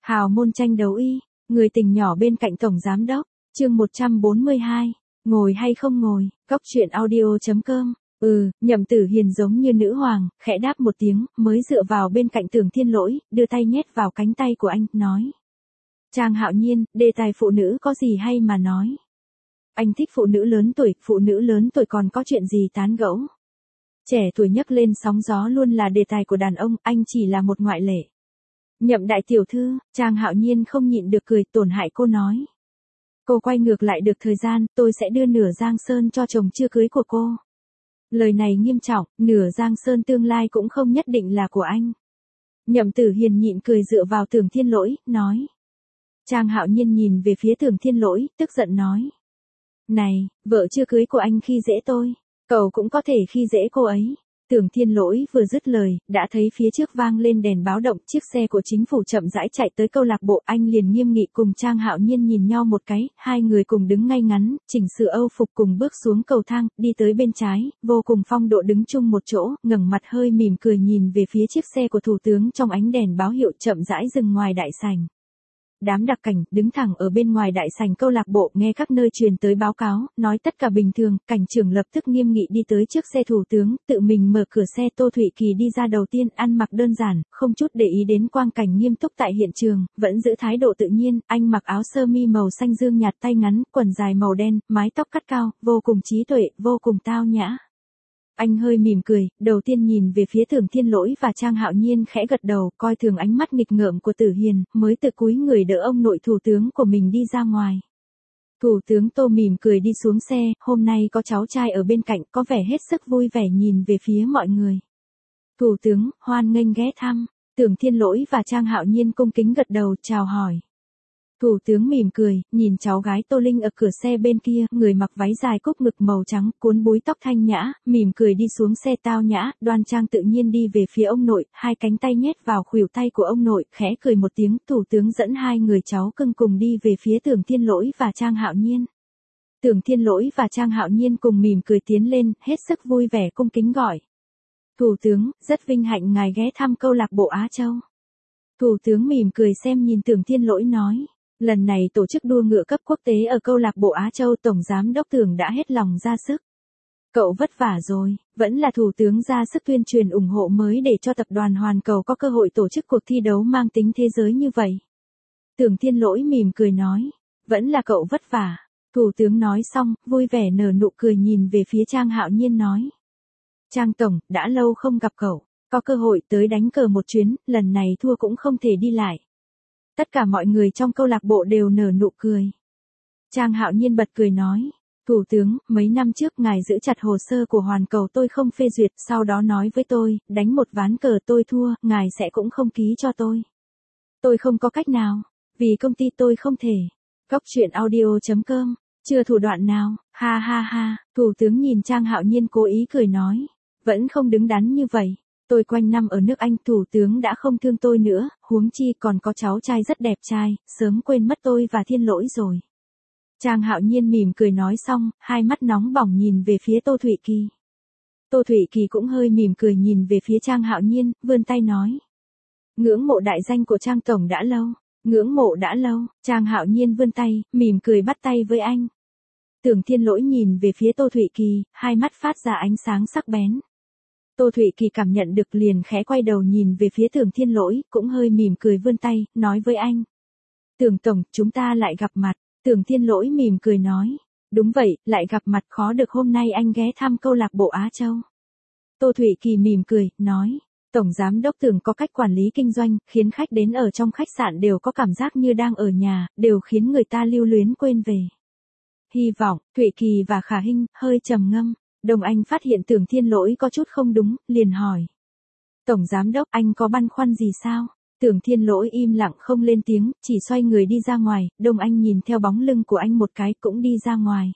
Hào môn tranh đấu y, người tình nhỏ bên cạnh tổng giám đốc, chương 142, ngồi hay không ngồi, góc chuyện audio.com. Nhậm Tử Hiền giống như nữ hoàng, khẽ đáp một tiếng, mới dựa vào bên cạnh Tưởng Thiên Lỗi, đưa tay nhét vào cánh tay của anh, nói. Trang Hạo Nhiên, đề tài phụ nữ có gì hay mà nói. Anh thích phụ nữ lớn tuổi còn có chuyện gì tán gẫu. Trẻ tuổi nhấc lên sóng gió luôn là đề tài của đàn ông, anh chỉ là một ngoại lệ. Nhậm đại tiểu thư, Trang Hạo Nhiên không nhịn được cười, tổn hại cô nói. Cô quay ngược lại được thời gian, tôi sẽ đưa nửa Giang Sơn cho chồng chưa cưới của cô. Lời này nghiêm trọng, nửa Giang Sơn tương lai cũng không nhất định là của anh. Nhậm Tử Hiền nhịn cười dựa vào Tưởng Thiên Lỗi, nói. Trang Hạo Nhiên nhìn về phía Tưởng Thiên Lỗi, tức giận nói. Này, vợ chưa cưới của anh khi dễ tôi, cậu cũng có thể khi dễ cô ấy. Tưởng Thiên Lỗi vừa dứt lời, đã thấy phía trước vang lên đèn báo động, chiếc xe của chính phủ chậm rãi chạy tới câu lạc bộ, anh liền nghiêm nghị cùng Trang Hạo Nhiên nhìn nhau một cái, hai người cùng đứng ngay ngắn, chỉnh sửa âu phục cùng bước xuống cầu thang, đi tới bên trái, vô cùng phong độ đứng chung một chỗ, ngẩng mặt hơi mỉm cười nhìn về phía chiếc xe của thủ tướng trong ánh đèn báo hiệu chậm rãi dừng ngoài đại sảnh. Đám đặc cảnh đứng thẳng ở bên ngoài đại sảnh câu lạc bộ nghe các nơi truyền tới báo cáo, nói tất cả bình thường, cảnh trưởng lập tức nghiêm nghị đi tới trước xe thủ tướng, tự mình mở cửa xe. Tô Thụy Kỳ đi ra đầu tiên, ăn mặc đơn giản, không chút để ý đến quang cảnh nghiêm túc tại hiện trường, vẫn giữ thái độ tự nhiên, anh mặc áo sơ mi màu xanh dương nhạt tay ngắn, quần dài màu đen, mái tóc cắt cao, vô cùng trí tuệ, vô cùng tao nhã. Anh hơi mỉm cười, đầu tiên nhìn về phía Tưởng Thiên Lỗi và Trang Hạo Nhiên khẽ gật đầu, coi thường ánh mắt nghịch ngợm của Tử Hiền, mới từ cúi người đỡ ông nội thủ tướng của mình đi ra ngoài. Thủ tướng Tô mỉm cười đi xuống xe, hôm nay có cháu trai ở bên cạnh, có vẻ hết sức vui vẻ nhìn về phía mọi người. Thủ tướng, hoan nghênh ghé thăm. Tưởng Thiên Lỗi và Trang Hạo Nhiên cung kính gật đầu, chào hỏi. Thủ tướng mỉm cười, nhìn cháu gái Tô Linh ở cửa xe bên kia, người mặc váy dài cúc ngực màu trắng, cuốn búi tóc thanh nhã, mỉm cười đi xuống xe tao nhã, đoan trang tự nhiên đi về phía ông nội, hai cánh tay nhét vào khuỷu tay của ông nội, khẽ cười một tiếng, thủ tướng dẫn hai người cháu cưng cùng đi về phía Tưởng Thiên Lỗi và Trang Hạo Nhiên. Tưởng Thiên Lỗi và Trang Hạo Nhiên cùng mỉm cười tiến lên, hết sức vui vẻ cung kính gọi. Thủ tướng, rất vinh hạnh ngài ghé thăm câu lạc bộ Á Châu. Thủ tướng mỉm cười xem nhìn Tưởng Thiên Lỗi nói. Lần này tổ chức đua ngựa cấp quốc tế ở câu lạc bộ Á Châu, tổng giám đốc Tưởng đã hết lòng ra sức. Cậu vất vả rồi, vẫn là thủ tướng ra sức tuyên truyền ủng hộ mới để cho tập đoàn Hoàn Cầu có cơ hội tổ chức cuộc thi đấu mang tính thế giới như vậy. Tưởng Thiên Lỗi mỉm cười nói, vẫn là cậu vất vả. Thủ tướng nói xong, vui vẻ nở nụ cười nhìn về phía Trang Hạo Nhiên nói. Trang tổng, đã lâu không gặp cậu, có cơ hội tới đánh cờ một chuyến, lần này thua cũng không thể đi lại. Tất cả mọi người trong câu lạc bộ đều nở nụ cười. Trang Hạo Nhiên bật cười nói, thủ tướng, mấy năm trước ngài giữ chặt hồ sơ của Hoàn Cầu tôi không phê duyệt, sau đó nói với tôi, đánh một ván cờ tôi thua, ngài sẽ cũng không ký cho tôi. Tôi không có cách nào, vì công ty tôi không thể. Góc chuyện audio.com, chưa thủ đoạn nào, ha ha ha, thủ tướng nhìn Trang Hạo Nhiên cố ý cười nói, vẫn không đứng đắn như vậy. Tôi quanh năm ở nước Anh, thủ tướng đã không thương tôi nữa, huống chi còn có cháu trai rất đẹp trai, sớm quên mất tôi và Thiên Lỗi rồi. Trang Hạo Nhiên mỉm cười nói xong, hai mắt nóng bỏng nhìn về phía Tô Thụy Kỳ. Tô Thụy Kỳ cũng hơi mỉm cười nhìn về phía Trang Hạo Nhiên, vươn tay nói. Ngưỡng mộ đại danh của Trang tổng đã lâu, ngưỡng mộ đã lâu. Trang Hạo Nhiên vươn tay, mỉm cười bắt tay với anh. Tưởng Thiên Lỗi nhìn về phía Tô Thụy Kỳ, hai mắt phát ra ánh sáng sắc bén. Tô Thụy Kỳ cảm nhận được liền khẽ quay đầu nhìn về phía Tưởng Thiên Lỗi, cũng hơi mỉm cười vươn tay, nói với anh. Tưởng tổng, chúng ta lại gặp mặt. Tưởng Thiên Lỗi mỉm cười nói. Đúng vậy, lại gặp mặt, khó được hôm nay anh ghé thăm câu lạc bộ Á Châu. Tô Thụy Kỳ mỉm cười, nói. Tổng giám đốc Tưởng có cách quản lý kinh doanh, khiến khách đến ở trong khách sạn đều có cảm giác như đang ở nhà, đều khiến người ta lưu luyến quên về. Hy vọng, Thụy Kỳ và Khả Hinh hơi trầm ngâm. Đồng Anh phát hiện Tưởng Thiên Lỗi có chút không đúng, liền hỏi. Tổng giám đốc, anh có băn khoăn gì sao? Tưởng Thiên Lỗi im lặng không lên tiếng, chỉ xoay người đi ra ngoài, Đồng Anh nhìn theo bóng lưng của anh một cái cũng đi ra ngoài.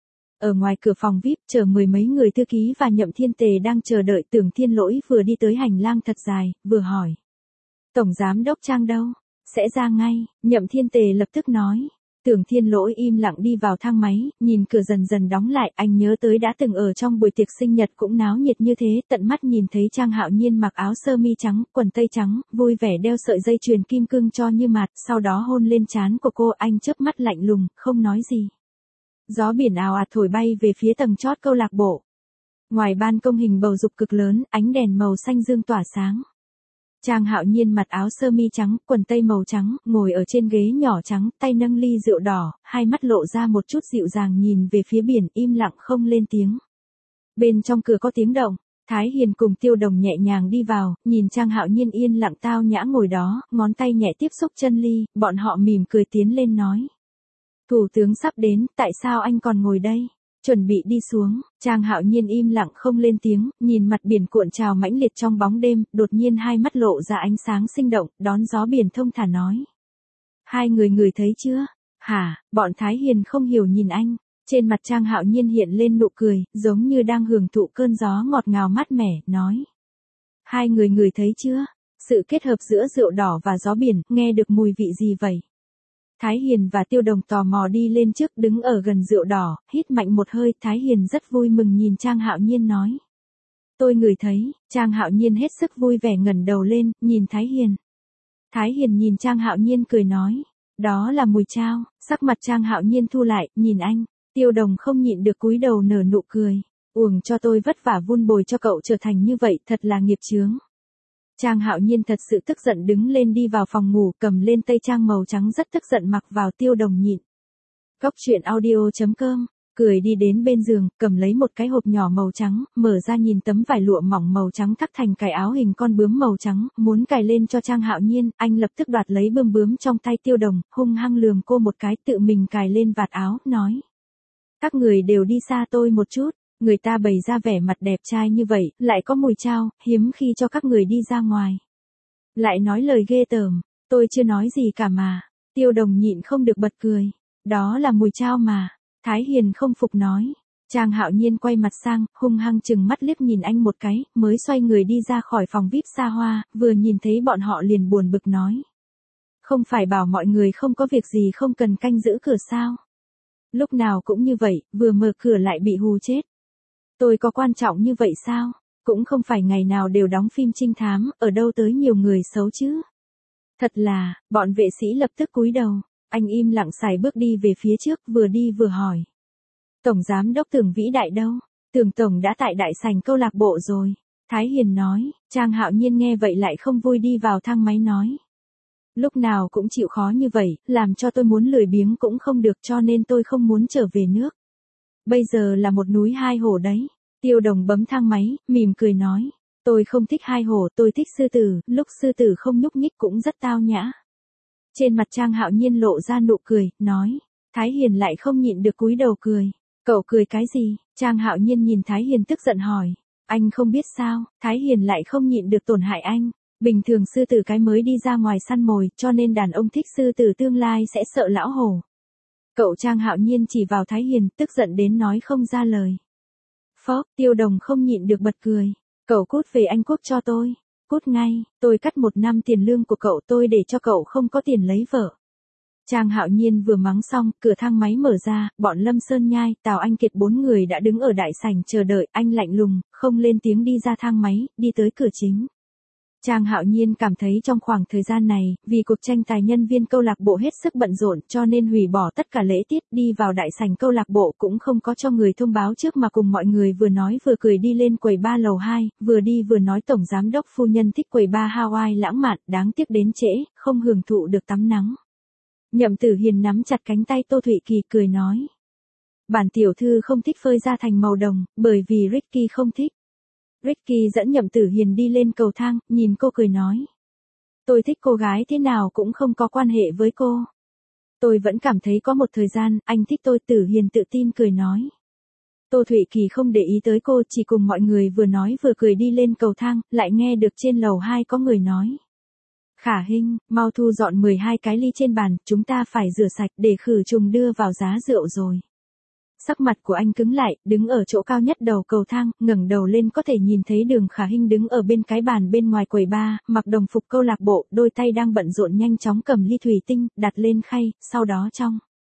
Ở ngoài cửa phòng VIP chờ mười mấy người thư ký và Nhậm Thiên Tề đang chờ đợi. Tưởng Thiên Lỗi vừa đi tới hành lang thật dài, vừa hỏi. Tổng giám đốc Trang đâu? Sẽ ra ngay, Nhậm Thiên Tề lập tức nói. Tưởng Thiên Lỗi im lặng đi vào thang máy, nhìn cửa dần dần đóng lại, anh nhớ tới đã từng ở trong buổi tiệc sinh nhật cũng náo nhiệt như thế, tận mắt nhìn thấy Trang Hạo Nhiên mặc áo sơ mi trắng, quần tây trắng, vui vẻ đeo sợi dây chuyền kim cương cho Như Mạt, sau đó hôn lên trán của cô, anh chớp mắt lạnh lùng, không nói gì. Gió biển ào ạt thổi bay về phía tầng chót câu lạc bộ. Ngoài ban công hình bầu dục cực lớn, ánh đèn màu xanh dương tỏa sáng. Trang Hạo Nhiên mặc áo sơ mi trắng, quần tây màu trắng, ngồi ở trên ghế nhỏ trắng, tay nâng ly rượu đỏ, hai mắt lộ ra một chút dịu dàng nhìn về phía biển, im lặng không lên tiếng. Bên trong cửa có tiếng động, Thái Hiền cùng Tiêu Đồng nhẹ nhàng đi vào, nhìn Trang Hạo Nhiên yên lặng tao nhã ngồi đó, ngón tay nhẹ tiếp xúc chân ly, bọn họ mỉm cười tiến lên nói. Thủ tướng sắp đến, tại sao anh còn ngồi đây? Chuẩn bị đi xuống, Trang Hạo Nhiên im lặng không lên tiếng, nhìn mặt biển cuộn trào mãnh liệt trong bóng đêm, đột nhiên hai mắt lộ ra ánh sáng sinh động, đón gió biển thông thả nói. Hai người ngửi thấy chưa? Hả, bọn Thái Hiền không hiểu nhìn anh, trên mặt Trang Hạo Nhiên hiện lên nụ cười, giống như đang hưởng thụ cơn gió ngọt ngào mát mẻ, nói. Hai người ngửi thấy chưa? Sự kết hợp giữa rượu đỏ và gió biển, nghe được mùi vị gì vậy? Thái Hiền và Tiêu Đồng tò mò đi lên trước đứng ở gần rượu đỏ, hít mạnh một hơi, Thái Hiền rất vui mừng nhìn Trang Hạo Nhiên nói. Tôi ngửi thấy, Trang Hạo Nhiên hết sức vui vẻ ngẩng đầu lên, nhìn Thái Hiền. Thái Hiền nhìn Trang Hạo Nhiên cười nói, đó là mùi trao, sắc mặt Trang Hạo Nhiên thu lại, nhìn anh, Tiêu Đồng không nhịn được cúi đầu nở nụ cười, uổng cho tôi vất vả vun bồi cho cậu trở thành như vậy, thật là nghiệp chướng. Trang Hạo Nhiên thật sự tức giận đứng lên đi vào phòng ngủ, cầm lên tây trang màu trắng rất tức giận mặc vào. Tiêu Đồng nhịn. Cóc truyện audio.com, cười đi đến bên giường, cầm lấy một cái hộp nhỏ màu trắng, mở ra nhìn tấm vải lụa mỏng màu trắng thắt thành cài áo hình con bướm màu trắng, muốn cài lên cho Trang Hạo Nhiên, anh lập tức đoạt lấy bướm trong tay Tiêu Đồng, hung hăng lườm cô một cái, tự mình cài lên vạt áo, nói. Các người đều đi xa tôi một chút. Người ta bày ra vẻ mặt đẹp trai như vậy, lại có mùi trao, hiếm khi cho các người đi ra ngoài. Lại nói lời ghê tởm, tôi chưa nói gì cả mà. Tiêu Đồng nhịn không được bật cười. Đó là mùi trao mà. Thái Hiền không phục nói. Trang Hạo Nhiên quay mặt sang, hung hăng chừng mắt liếc nhìn anh một cái, mới xoay người đi ra khỏi phòng VIP xa hoa, vừa nhìn thấy bọn họ liền buồn bực nói. Không phải bảo mọi người không có việc gì không cần canh giữ cửa sao? Lúc nào cũng như vậy, vừa mở cửa lại bị hù chết. Tôi có quan trọng như vậy sao? Cũng không phải ngày nào đều đóng phim trinh thám, ở đâu tới nhiều người xấu chứ. Thật là, bọn vệ sĩ lập tức cúi đầu, anh im lặng xài bước đi về phía trước, vừa đi vừa hỏi. Tổng giám đốc Tưởng vĩ đại đâu? Tưởng tổng đã tại đại sảnh câu lạc bộ rồi. Thái Hiền nói, Trang Hạo Nhiên nghe vậy lại không vui đi vào thang máy nói. Lúc nào cũng chịu khó như vậy, làm cho tôi muốn lười biếng cũng không được cho nên tôi không muốn trở về nước. Bây giờ là một núi hai hổ đấy. Tiêu Đồng bấm thang máy, mỉm cười nói. Tôi không thích hai hổ, tôi thích sư tử, lúc sư tử không nhúc nhích cũng rất tao nhã. Trên mặt Trang Hạo Nhiên lộ ra nụ cười, nói. Thái Hiền lại không nhịn được cúi đầu cười. Cậu cười cái gì? Trang Hạo Nhiên nhìn Thái Hiền tức giận hỏi. Anh không biết sao, Thái Hiền lại không nhịn được tổn hại anh. Bình thường sư tử cái mới đi ra ngoài săn mồi, cho nên đàn ông thích sư tử tương lai sẽ sợ lão hổ. Cậu Trang Hạo Nhiên chỉ vào Thái Hiền, tức giận đến nói không ra lời. Phó, Tiêu Đồng không nhịn được bật cười. Cậu cút về Anh Quốc cho tôi. Cút ngay, tôi cắt 1 năm tiền lương của cậu tôi để cho cậu không có tiền lấy vợ. Trang Hạo Nhiên vừa mắng xong, cửa thang máy mở ra, bọn Lâm Sơn Nhai, Tào Anh Kiệt 4 người đã đứng ở đại sảnh chờ đợi, anh lạnh lùng, không lên tiếng đi ra thang máy, đi tới cửa chính. Trang Hạo Nhiên cảm thấy trong khoảng thời gian này, vì cuộc tranh tài nhân viên câu lạc bộ hết sức bận rộn cho nên hủy bỏ tất cả lễ tiết, đi vào đại sảnh câu lạc bộ cũng không có cho người thông báo trước mà cùng mọi người vừa nói vừa cười đi lên quầy bar lầu 2, vừa đi vừa nói tổng giám đốc phu nhân thích quầy bar Hawaii lãng mạn, đáng tiếc đến trễ, không hưởng thụ được tắm nắng. Nhậm Tử Hiền nắm chặt cánh tay Tô Thụy Kỳ cười nói. Bản tiểu thư không thích phơi da thành màu đồng, bởi vì Ricky không thích. Ricky dẫn Nhậm Tử Hiền đi lên cầu thang, nhìn cô cười nói. Tôi thích cô gái thế nào cũng không có quan hệ với cô. Tôi vẫn cảm thấy có một thời gian, anh thích tôi. Tử Hiền tự tin cười nói. Tô Thụy Kỳ không để ý tới cô, chỉ cùng mọi người vừa nói vừa cười đi lên cầu thang, lại nghe được trên lầu 2 có người nói. Khả Hinh, mau thu dọn 12 cái ly trên bàn, chúng ta phải rửa sạch để khử trùng đưa vào giá rượu rồi. Sắc mặt của anh cứng lại, đứng ở chỗ cao nhất đầu cầu thang, ngẩng đầu lên có thể nhìn thấy Đường Khả Hinh đứng ở bên cái bàn bên ngoài quầy bar, mặc đồng phục câu lạc bộ, đôi tay đang bận rộn nhanh chóng cầm ly thủy tinh, đặt lên khay, sau đó trong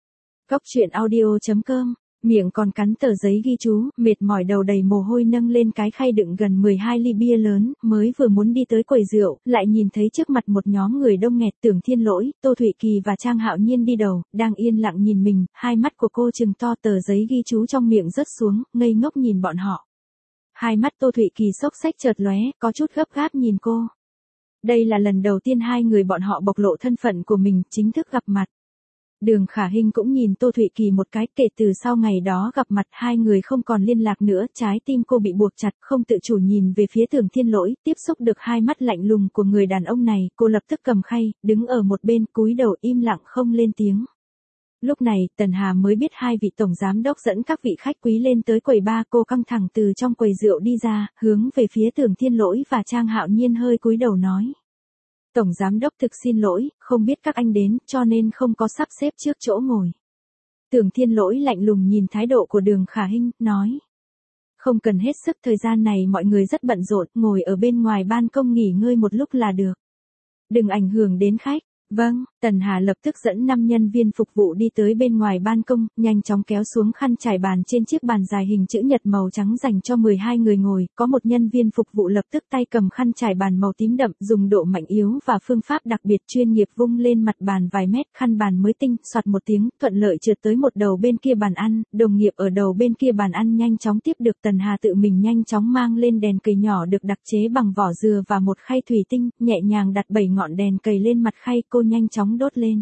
Cóc truyện audio.com, miệng còn cắn tờ giấy ghi chú, mệt mỏi đầu đầy mồ hôi nâng lên cái khay đựng gần 12 ly bia lớn, mới vừa muốn đi tới quầy rượu, lại nhìn thấy trước mặt một nhóm người đông nghẹt. Tưởng Thiên Lỗi, Tô Thụy Kỳ và Trang Hạo Nhiên đi đầu, đang yên lặng nhìn mình, hai mắt của cô trừng to, tờ giấy ghi chú trong miệng rớt xuống, ngây ngốc nhìn bọn họ. Hai mắt Tô Thụy Kỳ xốc xách chợt lóe, có chút gấp gáp nhìn cô. Đây là lần đầu tiên hai người bọn họ bộc lộ thân phận của mình, chính thức gặp mặt. Đường Khả Hinh cũng nhìn Tô Thụy Kỳ một cái, kể từ sau ngày đó gặp mặt hai người không còn liên lạc nữa, trái tim cô bị buộc chặt, không tự chủ nhìn về phía Tưởng Thiên Lỗi, tiếp xúc được hai mắt lạnh lùng của người đàn ông này, cô lập tức cầm khay, đứng ở một bên, cúi đầu im lặng không lên tiếng. Lúc này, Tần Hà mới biết hai vị tổng giám đốc dẫn các vị khách quý lên tới quầy bar, cô căng thẳng từ trong quầy rượu đi ra, hướng về phía Tưởng Thiên Lỗi và Trang Hạo Nhiên hơi cúi đầu nói. Tổng giám đốc thực xin lỗi, không biết các anh đến, cho nên không có sắp xếp trước chỗ ngồi. Tưởng Thiên Lỗi lạnh lùng nhìn thái độ của Đường Khả Hinh, nói. Không cần hết sức, thời gian này mọi người rất bận rộn, ngồi ở bên ngoài ban công nghỉ ngơi một lúc là được. Đừng ảnh hưởng đến khách. Vâng, Tần Hà lập tức dẫn 5 nhân viên phục vụ đi tới bên ngoài ban công, nhanh chóng kéo xuống khăn trải bàn trên chiếc bàn dài hình chữ nhật màu trắng dành cho 12 người ngồi, có một nhân viên phục vụ lập tức tay cầm khăn trải bàn màu tím đậm, dùng độ mạnh yếu và phương pháp đặc biệt chuyên nghiệp vung lên mặt bàn vài mét, khăn bàn mới tinh, soạt một tiếng, thuận lợi trượt tới một đầu bên kia bàn ăn, đồng nghiệp ở đầu bên kia bàn ăn nhanh chóng tiếp được. Tần Hà tự mình nhanh chóng mang lên đèn cầy nhỏ được đặc chế bằng vỏ dừa và một khay thủy tinh, nhẹ nhàng đặt 7 ngọn đèn cầy lên mặt khay, cô nhanh chóng đốt lên.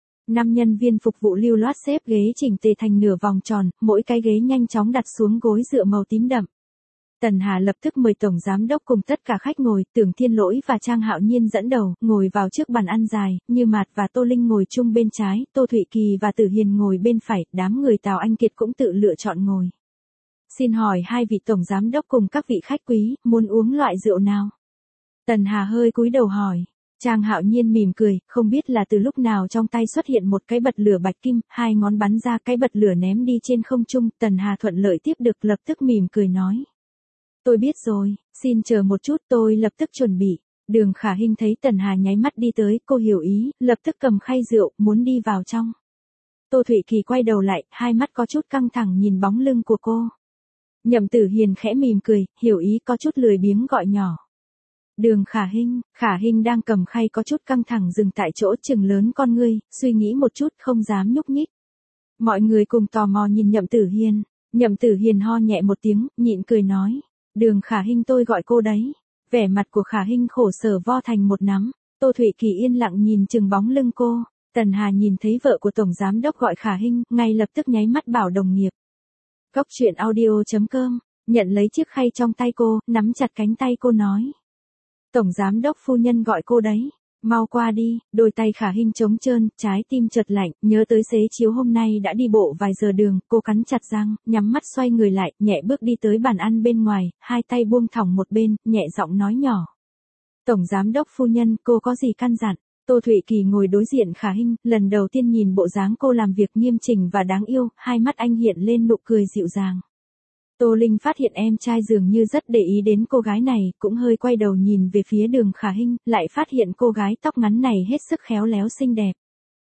5 nhân viên phục vụ lưu loát xếp ghế chỉnh tề thành nửa vòng tròn, mỗi cái ghế nhanh chóng đặt xuống gối dựa màu tím đậm. Tần Hà lập tức mời tổng giám đốc cùng tất cả khách ngồi, Tưởng Thiên Lỗi và Trang Hạo Nhiên dẫn đầu, ngồi vào trước bàn ăn dài, Như Mạt và Tô Linh ngồi chung bên trái, Tô Thụy Kỳ và Tử Hiền ngồi bên phải, đám người Tào Anh Kiệt cũng tự lựa chọn ngồi. Xin hỏi hai vị tổng giám đốc cùng các vị khách quý, muốn uống loại rượu nào? Tần Hà hơi cúi đầu hỏi. Trang Hạo Nhiên mỉm cười, không biết là từ lúc nào trong tay xuất hiện một cái bật lửa bạch kim, hai ngón bắn ra, cái bật lửa ném đi trên không trung. Tần Hà thuận lợi tiếp được, lập tức mỉm cười nói. Tôi biết rồi, xin chờ một chút, tôi lập tức chuẩn bị. Đường Khả Hinh thấy Tần Hà nháy mắt đi tới, cô hiểu ý, lập tức cầm khay rượu, muốn đi vào trong. Tô Thụy Kỳ quay đầu lại, hai mắt có chút căng thẳng nhìn bóng lưng của cô. Nhậm Tử Hiền khẽ mỉm cười, hiểu ý, có chút lười biếng gọi nhỏ. Đường Khả Hinh đang cầm khay có chút căng thẳng dừng tại chỗ, chừng lớn con ngươi, suy nghĩ một chút không dám nhúc nhích. Mọi người cùng tò mò nhìn Nhậm Tử Hiền. Nhậm Tử Hiền ho nhẹ một tiếng, nhịn cười nói. Đường Khả Hinh tôi gọi cô đấy. Vẻ mặt của Khả Hinh khổ sở vo thành một nắm. Tô Thụy Kỳ yên lặng nhìn chừng bóng lưng cô. Tần Hà nhìn thấy vợ của tổng giám đốc gọi Khả Hinh, ngay lập tức nháy mắt bảo đồng nghiệp. Cóc truyện audio.com, nhận lấy chiếc khay trong tay cô, nắm chặt cánh tay cô nói. Tổng giám đốc phu nhân gọi cô đấy, mau qua đi. Đôi tay Khả Hinh trống trơn, trái tim chợt lạnh, nhớ tới xế chiếu hôm nay đã đi bộ vài giờ đường, cô cắn chặt răng, nhắm mắt xoay người lại, nhẹ bước đi tới bàn ăn bên ngoài, hai tay buông thõng một bên, nhẹ giọng nói nhỏ. Tổng giám đốc phu nhân, cô có gì căn dặn? Tô Thụy Kỳ ngồi đối diện Khả Hinh, lần đầu tiên nhìn bộ dáng cô làm việc nghiêm chỉnh và đáng yêu, hai mắt anh hiện lên nụ cười dịu dàng. Tô Linh phát hiện em trai dường như rất để ý đến cô gái này, cũng hơi quay đầu nhìn về phía Đường Khả Hinh, lại phát hiện cô gái tóc ngắn này hết sức khéo léo xinh đẹp.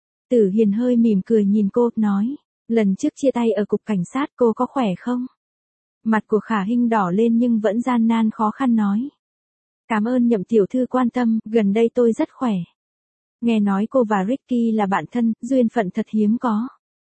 Tử Hiền hơi mỉm cười nhìn cô, nói, lần trước chia tay ở cục cảnh sát cô có khỏe không? Mặt của Khả Hinh đỏ lên nhưng vẫn gian nan khó khăn nói. Cảm ơn Nhậm tiểu thư quan tâm, gần đây tôi rất khỏe. Nghe nói cô và Ricky là bạn thân, duyên phận thật hiếm có.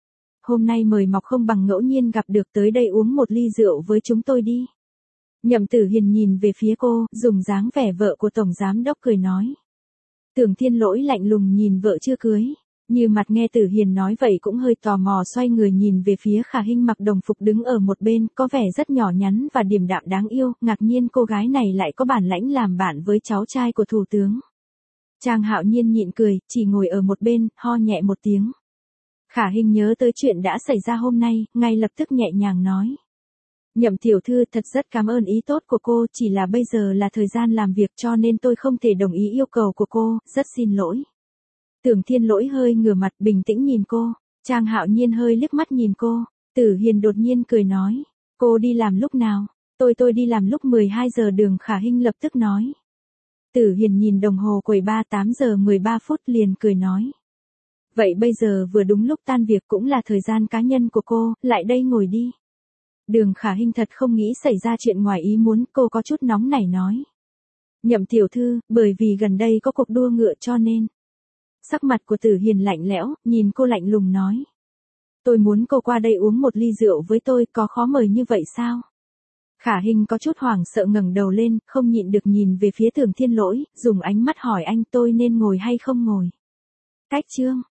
Hôm nay mời mọc không bằng ngẫu nhiên gặp được, tới đây uống một ly rượu với chúng tôi đi. Nhậm Tử Hiền nhìn về phía cô, dùng dáng vẻ vợ của tổng giám đốc cười nói. Tưởng Thiên Lỗi lạnh lùng nhìn vợ chưa cưới. Như Mặt nghe Tử Hiền nói vậy cũng hơi tò mò xoay người nhìn về phía Khả Hinh mặc đồng phục đứng ở một bên, có vẻ rất nhỏ nhắn và điềm đạm đáng yêu, ngạc nhiên cô gái này lại có bản lãnh làm bạn với cháu trai của thủ tướng. Trang Hạo Nhiên nhịn cười, chỉ ngồi ở một bên, ho nhẹ một tiếng. Khả Hinh nhớ tới chuyện đã xảy ra hôm nay, ngay lập tức nhẹ nhàng nói. Nhậm tiểu thư, thật rất cảm ơn ý tốt của cô, chỉ là bây giờ là thời gian làm việc cho nên tôi không thể đồng ý yêu cầu của cô, rất xin lỗi. Tưởng Thiên Lỗi hơi ngửa mặt bình tĩnh nhìn cô, Trang Hạo Nhiên hơi liếc mắt nhìn cô, Tử Hiền đột nhiên cười nói. Cô đi làm lúc nào? Tôi đi làm lúc 12 giờ. Đường Khả Hinh lập tức nói. Tử Hiền nhìn đồng hồ quầy bar 8 giờ 13 phút liền cười nói. Vậy bây giờ vừa đúng lúc tan việc cũng là thời gian cá nhân của cô, lại đây ngồi đi. Đường Khả Hinh thật không nghĩ xảy ra chuyện ngoài ý muốn, cô có chút nóng nảy nói. Nhậm tiểu thư, bởi vì gần đây có cuộc đua ngựa cho nên. Sắc mặt của Tử Hiền lạnh lẽo, nhìn cô lạnh lùng nói. Tôi muốn cô qua đây uống một ly rượu với tôi, có khó mời như vậy sao? Khả Hinh có chút hoảng sợ ngẩng đầu lên, không nhịn được nhìn về phía Tưởng Thiên Lỗi, dùng ánh mắt hỏi anh tôi nên ngồi hay không ngồi. Cách chương.